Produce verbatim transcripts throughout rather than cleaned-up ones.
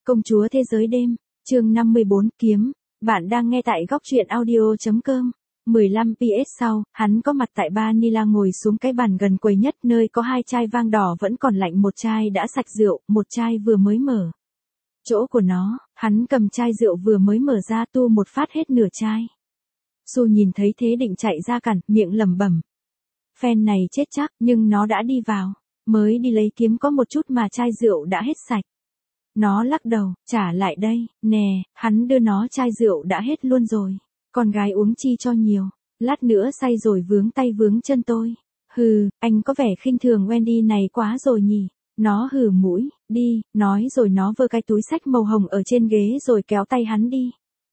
Công chúa thế giới đêm, chương năm mươi bốn, kiếm. Bạn đang nghe tại góc truyện audio.com. mười lăm pi ét sau, hắn có mặt tại Manila ngồi xuống cái bàn gần quầy nhất nơi có hai chai vang đỏ vẫn còn lạnh, một chai đã sạch rượu, một chai vừa mới mở. Chỗ của nó, hắn cầm chai rượu vừa mới mở ra tu một phát hết nửa chai. Su nhìn thấy thế định chạy ra cản, miệng lẩm bẩm. Phen này chết chắc, nhưng nó đã đi vào. Mới đi lấy kiếm có một chút mà chai rượu đã hết sạch. Nó lắc đầu, trả lại đây, nè, hắn đưa nó chai rượu đã hết luôn rồi. Con gái uống chi cho nhiều, lát nữa say rồi vướng tay vướng chân tôi. Hừ, anh có vẻ khinh thường Wendy này quá rồi nhỉ. Nó hừ mũi, đi, nói rồi nó vơ cái túi xách màu hồng ở trên ghế rồi kéo tay hắn đi.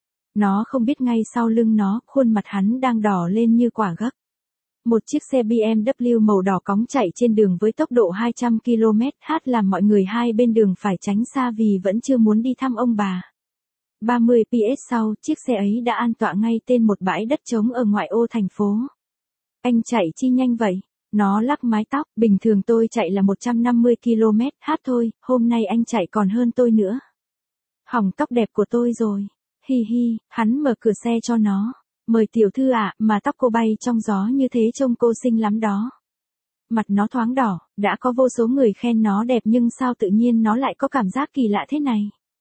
Nó không biết ngay sau lưng nó, khuôn mặt hắn đang đỏ lên như quả gấc. Một chiếc xe bê em vê màu đỏ cóng chạy trên đường với tốc độ hai trăm ki lô mét h làm mọi người hai bên đường phải tránh xa vì vẫn chưa muốn đi thăm ông bà. ba mươi pi ét sau, chiếc xe ấy đã an tọa ngay trên một bãi đất trống ở ngoại ô thành phố. Anh chạy chi nhanh vậy? Nó lắc mái tóc, bình thường tôi chạy là một trăm năm mươi ki lô mét h thôi, hôm nay anh chạy còn hơn tôi nữa. Hỏng tóc đẹp của tôi rồi. Hi hi, hắn mở cửa xe cho nó. Mời tiểu thư ạ, à, mà tóc cô bay trong gió như thế trông cô xinh lắm đó. Mặt nó thoáng đỏ, đã có vô số người khen nó đẹp nhưng sao tự nhiên nó lại có cảm giác kỳ lạ thế này.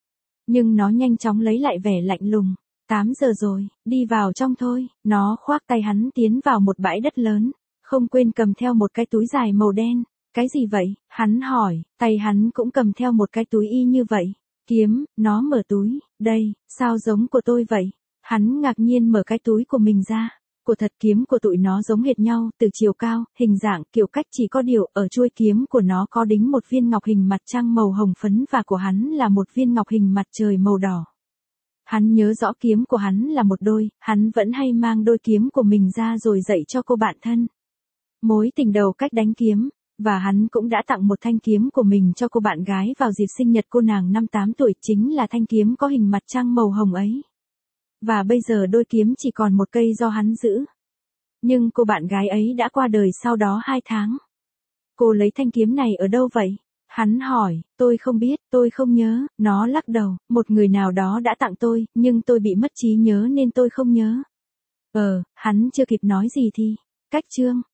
Nhưng nó nhanh chóng lấy lại vẻ lạnh lùng. tám giờ rồi, đi vào trong thôi. Nó khoác tay hắn tiến vào một bãi đất lớn, không quên cầm theo một cái túi dài màu đen. Cái gì vậy? Hắn hỏi, tay hắn cũng cầm theo một cái túi y như vậy. Kiếm, nó mở túi, đây, sao giống của tôi vậy? Hắn ngạc nhiên mở cái túi của mình ra. Của thật, kiếm của tụi nó giống hệt nhau, từ chiều cao, hình dạng, kiểu cách chỉ có điều ở chuôi kiếm của nó có đính một viên ngọc hình mặt trăng màu hồng phấn và của hắn là một viên ngọc hình mặt trời màu đỏ. Hắn nhớ rõ kiếm của hắn là một đôi, hắn vẫn hay mang đôi kiếm của mình ra rồi dạy cho cô bạn thân. Mối tình đầu cách đánh kiếm, và hắn cũng đã tặng một thanh kiếm của mình cho cô bạn gái vào dịp sinh nhật cô nàng năm tám tuổi, chính là thanh kiếm có hình mặt trăng màu hồng ấy. Và bây giờ đôi kiếm chỉ còn một cây do hắn giữ. Nhưng cô bạn gái ấy đã qua đời sau đó hai tháng. Cô lấy thanh kiếm này ở đâu vậy? Hắn hỏi, tôi không biết, tôi không nhớ. Nó lắc đầu, một người nào đó đã tặng tôi, nhưng tôi bị mất trí nhớ nên tôi không nhớ. Ờ, hắn chưa kịp nói gì thì, cách chương.